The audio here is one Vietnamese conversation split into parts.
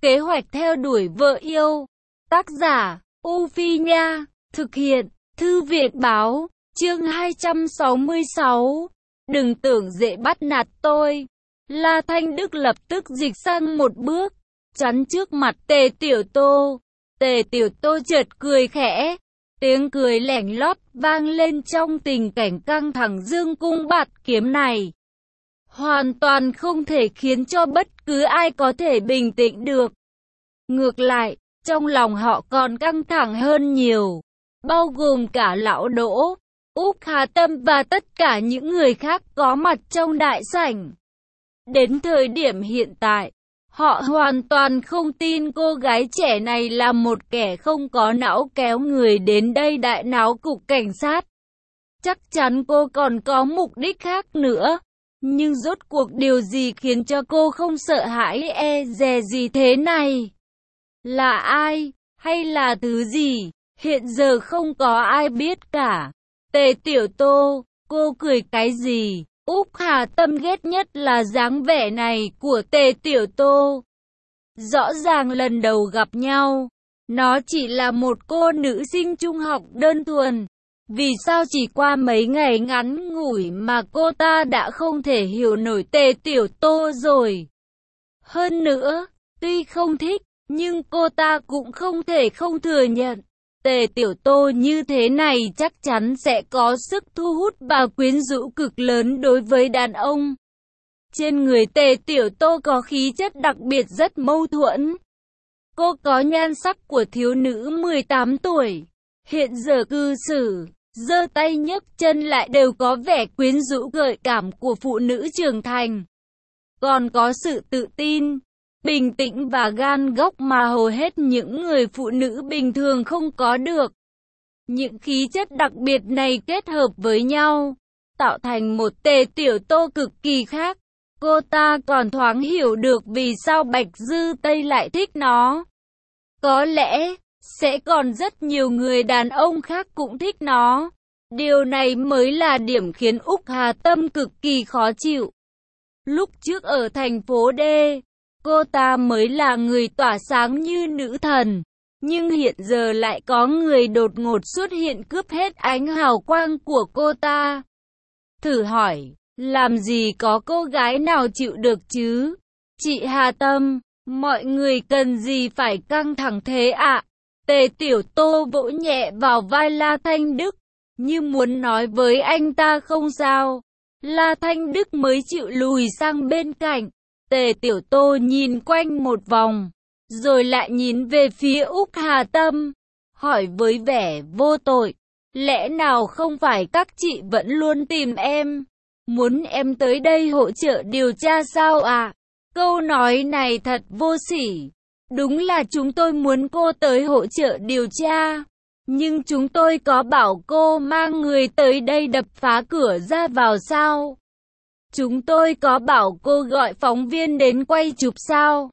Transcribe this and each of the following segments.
Kế hoạch theo đuổi vợ yêu. Tác giả, U Phi Nha. Thực hiện, Thư viện Báo. Chương 266. Đừng tưởng dễ bắt nạt tôi. La Thanh Đức lập tức dịch sang một bước, chắn trước mặt Tề Tiểu Tô. Tề Tiểu Tô chợt cười khẽ. Tiếng cười lẻn lót vang lên trong tình cảnh căng thẳng dương cung bạt kiếm này. Hoàn toàn không thể khiến cho bất cứ ai có thể bình tĩnh được. Ngược lại, trong lòng họ còn căng thẳng hơn nhiều, bao gồm cả lão Đỗ, Úc Hà Tâm và tất cả những người khác có mặt trong đại sảnh. Đến thời điểm hiện tại, họ hoàn toàn không tin cô gái trẻ này là một kẻ không có não kéo người đến đây đại náo cục cảnh sát. Chắc chắn cô còn có mục đích khác nữa. Nhưng rốt cuộc điều gì khiến cho cô không sợ hãi e dè gì thế này? Là ai? Hay là thứ gì? Hiện giờ không có ai biết cả. Tề Tiểu Tô, cô cười cái gì? Úc Hà Tâm ghét nhất là dáng vẻ này của Tề Tiểu Tô. Rõ ràng lần đầu gặp nhau, nó chỉ là một cô nữ sinh trung học đơn thuần. Vì sao chỉ qua mấy ngày ngắn ngủi mà cô ta đã không thể hiểu nổi Tề Tiểu Tô rồi? Hơn nữa, tuy không thích, nhưng cô ta cũng không thể không thừa nhận. Tề Tiểu Tô như thế này chắc chắn sẽ có sức thu hút và quyến rũ cực lớn đối với đàn ông. Trên người Tề Tiểu Tô có khí chất đặc biệt rất mâu thuẫn. Cô có nhan sắc của thiếu nữ 18 tuổi. Hiện giờ cư xử, giơ tay nhấc chân lại đều có vẻ quyến rũ gợi cảm của phụ nữ trưởng thành. Còn có sự tự tin, bình tĩnh và gan góc mà hầu hết những người phụ nữ bình thường không có được. Những khí chất đặc biệt này kết hợp với nhau, tạo thành một Tề Tiểu Tô cực kỳ khác. Cô ta còn thoáng hiểu được vì sao Bạch Dư Tây lại thích nó. Có lẽ sẽ còn rất nhiều người đàn ông khác cũng thích nó. Điều này mới là điểm khiến Úc Hà Tâm cực kỳ khó chịu. Lúc trước ở thành phố D, cô ta mới là người tỏa sáng như nữ thần. Nhưng hiện giờ lại có người đột ngột xuất hiện cướp hết ánh hào quang của cô ta. Thử hỏi, làm gì có cô gái nào chịu được chứ? Chị Hà Tâm, mọi người cần gì phải căng thẳng thế ạ? Tề Tiểu Tô vỗ nhẹ vào vai La Thanh Đức, như muốn nói với anh ta không sao. La Thanh Đức mới chịu lùi sang bên cạnh. Tề Tiểu Tô nhìn quanh một vòng, rồi lại nhìn về phía Úc Hà Tâm, hỏi với vẻ vô tội. Lẽ nào không phải các chị vẫn luôn tìm em? Muốn em tới đây hỗ trợ điều tra sao ạ? Câu nói này thật vô sỉ. Đúng là chúng tôi muốn cô tới hỗ trợ điều tra. Nhưng chúng tôi có bảo cô mang người tới đây đập phá cửa ra vào sao? Chúng tôi có bảo cô gọi phóng viên đến quay chụp sao?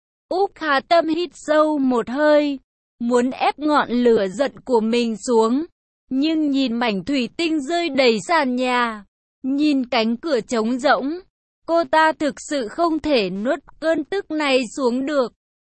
Úc Hà Tâm hít sâu một hơi, muốn ép ngọn lửa giận của mình xuống. Nhưng nhìn mảnh thủy tinh rơi đầy sàn nhà, nhìn cánh cửa trống rỗng, cô ta thực sự không thể nuốt cơn tức này xuống được.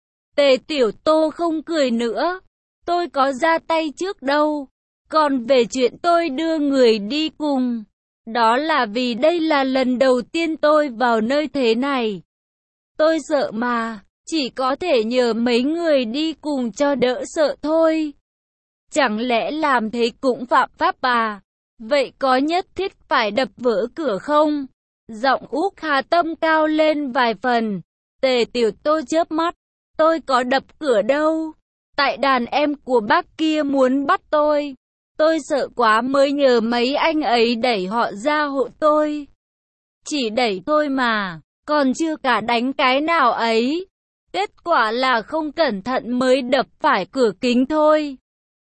Tề Tiểu Tô không cười nữa. Tôi có ra tay trước đâu. Còn về chuyện tôi đưa người đi cùng, đó là vì đây là lần đầu tiên tôi vào nơi thế này. Tôi sợ mà, chỉ có thể nhờ mấy người đi cùng cho đỡ sợ thôi. Chẳng lẽ làm thế cũng phạm pháp à? Vậy có nhất thiết phải đập vỡ cửa không? Giọng Úc Hà Tâm cao lên vài phần. Tề Tiểu Tô chớp mắt. Tôi có đập cửa đâu. Tại đàn em của bác kia muốn bắt tôi. Tôi sợ quá mới nhờ mấy anh ấy đẩy họ ra hộ tôi. Chỉ đẩy thôi mà, còn chưa cả đánh cái nào ấy. Kết quả là không cẩn thận mới đập phải cửa kính thôi.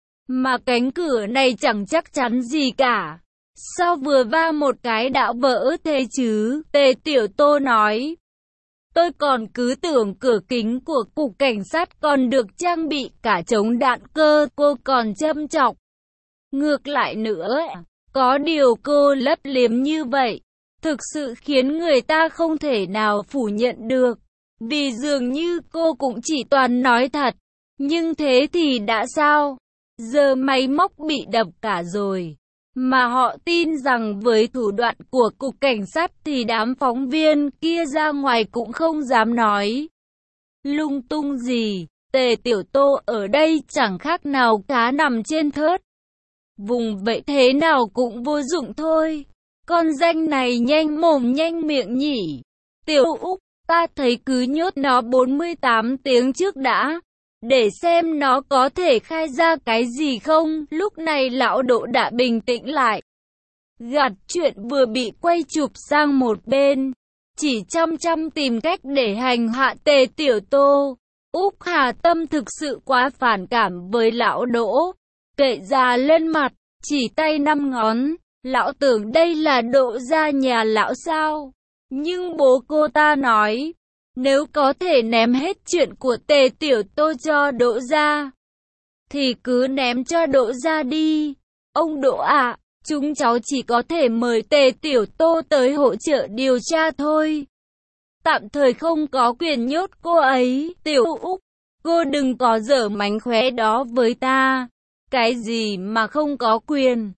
Mà cánh cửa này chẳng chắc chắn gì cả. Sao vừa va một cái đã vỡ thế chứ? Tề Tiểu Tô nói. Tôi còn cứ tưởng cửa kính của cục cảnh sát còn được trang bị cả chống đạn cơ. Cô còn châm chọc. Ngược lại nữa, có điều cô lấp liếm như vậy, thực sự khiến người ta không thể nào phủ nhận được. Vì dường như cô cũng chỉ toàn nói thật. Nhưng thế thì đã sao? Giờ máy móc bị đập cả rồi. Mà họ tin rằng với thủ đoạn của cục cảnh sát thì đám phóng viên kia ra ngoài cũng không dám nói lung tung gì. Tề Tiểu Tô ở đây chẳng khác nào cá nằm trên thớt. Vùng vậy thế nào cũng vô dụng thôi. Con danh này nhanh mồm nhanh miệng nhỉ. Tiểu Úc, ta thấy cứ nhốt nó 48 tiếng trước đã. Để xem nó có thể khai ra cái gì không. Lúc này lão Đỗ đã bình tĩnh lại. Gạt chuyện vừa bị quay chụp sang một bên. Chỉ chăm chăm tìm cách để hành hạ Tề Tiểu Tô. Úc Hà Tâm thực sự quá phản cảm với lão Đỗ. Kệ già lên mặt, chỉ tay 5 ngón. Lão tưởng đây là Đỗ gia nhà lão sao? Nhưng bố cô ta nói, nếu có thể ném hết chuyện của Tề Tiểu Tô cho Đỗ gia, thì cứ ném cho Đỗ gia đi. Ông Đỗ ạ, chúng cháu chỉ có thể mời Tề Tiểu Tô tới hỗ trợ điều tra thôi. Tạm thời không có quyền nhốt cô ấy. Tiểu Úc, cô đừng có giở mánh khóe đó với ta. Cái gì mà không có quyền?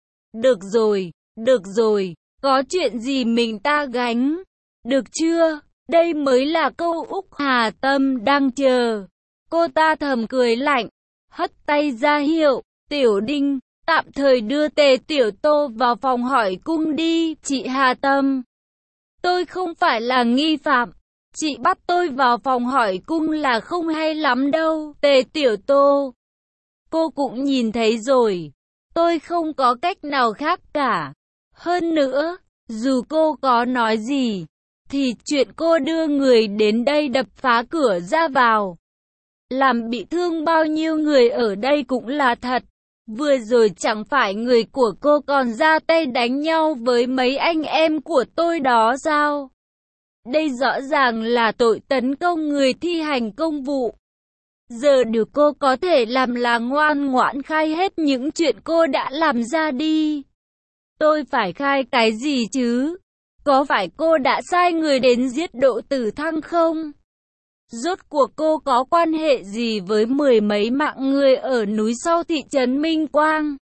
Được rồi, có chuyện gì mình ta gánh. Được chưa? Đây mới là câu Úc Hà Tâm đang chờ. Cô ta thầm cười lạnh, hất tay ra hiệu, Tiểu Đinh, tạm thời đưa Tề Tiểu Tô vào phòng hỏi cung đi. Chị Hà Tâm, tôi không phải là nghi phạm. Chị bắt tôi vào phòng hỏi cung là không hay lắm đâu. Tề Tiểu Tô, cô cũng nhìn thấy rồi. Tôi không có cách nào khác cả. Hơn nữa, dù cô có nói gì, thì chuyện cô đưa người đến đây đập phá cửa ra vào, làm bị thương bao nhiêu người ở đây cũng là thật. Vừa rồi chẳng phải người của cô còn ra tay đánh nhau với mấy anh em của tôi đó sao? Đây rõ ràng là tội tấn công người thi hành công vụ. Giờ điều cô có thể làm là ngoan ngoãn khai hết những chuyện cô đã làm ra đi. Tôi phải khai cái gì chứ? Có phải cô đã sai người đến giết Đỗ Tử Thăng không? Rốt cuộc cô có quan hệ gì với mười mấy mạng người ở núi sau thị trấn Minh Quang?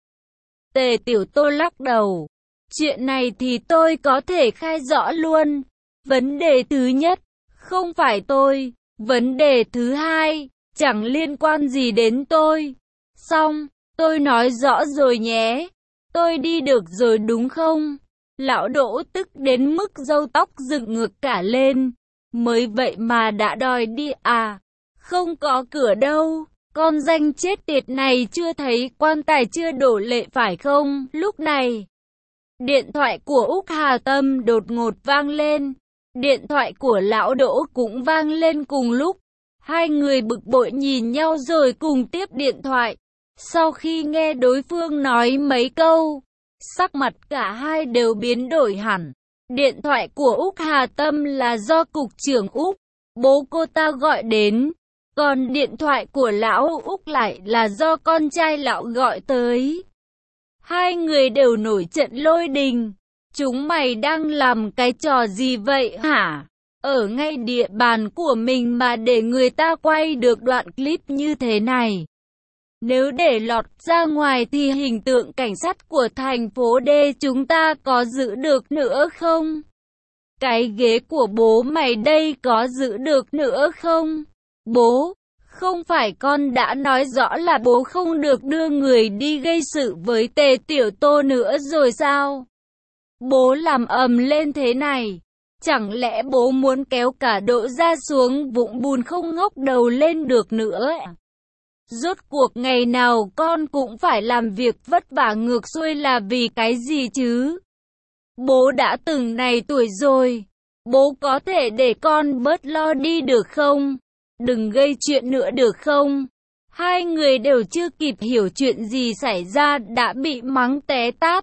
Tề Tiểu Tô lắc đầu. Chuyện này thì tôi có thể khai rõ luôn. Vấn đề thứ nhất, không phải tôi. Vấn đề thứ hai, chẳng liên quan gì đến tôi. Xong, tôi nói rõ rồi nhé. Tôi đi được rồi đúng không? Lão Đỗ tức đến mức râu tóc dựng ngược cả lên. Mới vậy mà đã đòi đi à? Không có cửa đâu. Con danh chết tiệt này chưa thấy quan tài chưa đổ lệ phải không? Lúc này, điện thoại của Úc Hà Tâm đột ngột vang lên. Điện thoại của lão Đỗ cũng vang lên cùng lúc. Hai người bực bội nhìn nhau rồi cùng tiếp điện thoại. Sau khi nghe đối phương nói mấy câu, sắc mặt cả hai đều biến đổi hẳn. Điện thoại của Úc Hà Tâm là do cục trưởng Úc, bố cô ta gọi đến. Còn điện thoại của lão Úc lại là do con trai lão gọi tới. Hai người đều nổi trận lôi đình. Chúng mày đang làm cái trò gì vậy hả? Ở ngay địa bàn của mình mà để người ta quay được đoạn clip như thế này. Nếu để lọt ra ngoài thì hình tượng cảnh sát của thành phố D chúng ta có giữ được nữa không? Cái ghế của bố mày đây có giữ được nữa không? Bố, không phải con đã nói rõ là bố không được đưa người đi gây sự với Tề Tiểu Tô nữa rồi sao? Bố làm ầm lên thế này. Chẳng lẽ bố muốn kéo cả Đỗ gia xuống vũng bùn không ngóc đầu lên được nữa? Rốt cuộc ngày nào con cũng phải làm việc vất vả ngược xuôi là vì cái gì chứ? Bố đã từng này tuổi rồi. Bố có thể để con bớt lo đi được không? Đừng gây chuyện nữa được không? Hai người đều chưa kịp hiểu chuyện gì xảy ra đã bị mắng té tát.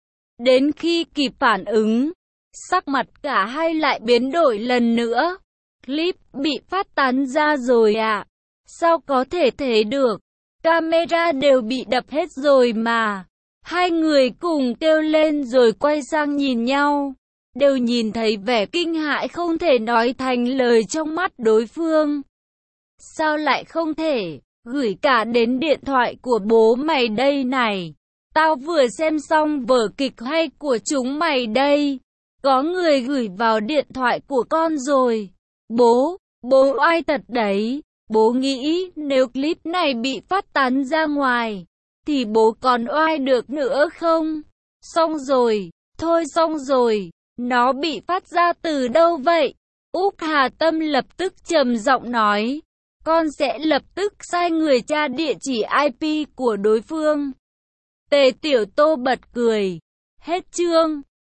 Đến khi kịp phản ứng, sắc mặt cả hai lại biến đổi lần nữa. Clip bị phát tán ra rồi à? Sao có thể thế được? Camera đều bị đập hết rồi mà. Hai người cùng kêu lên rồi quay sang nhìn nhau. đều nhìn thấy vẻ kinh hãi không thể nói thành lời trong mắt đối phương. Sao lại không thể? Gửi cả đến điện thoại của bố mày đây này. Tao vừa xem xong vở kịch hay của chúng mày đây. Có người gửi vào điện thoại của con rồi. Bố oai thật đấy. Bố nghĩ nếu clip này bị phát tán ra ngoài, thì bố còn oai được nữa không? Xong rồi, thôi xong rồi. Nó bị phát ra từ đâu vậy? Úc Hà Tâm lập tức trầm giọng nói. Con sẽ lập tức sai người tra địa chỉ IP của đối phương. Tề Tiểu Tô bật cười. Hết chương.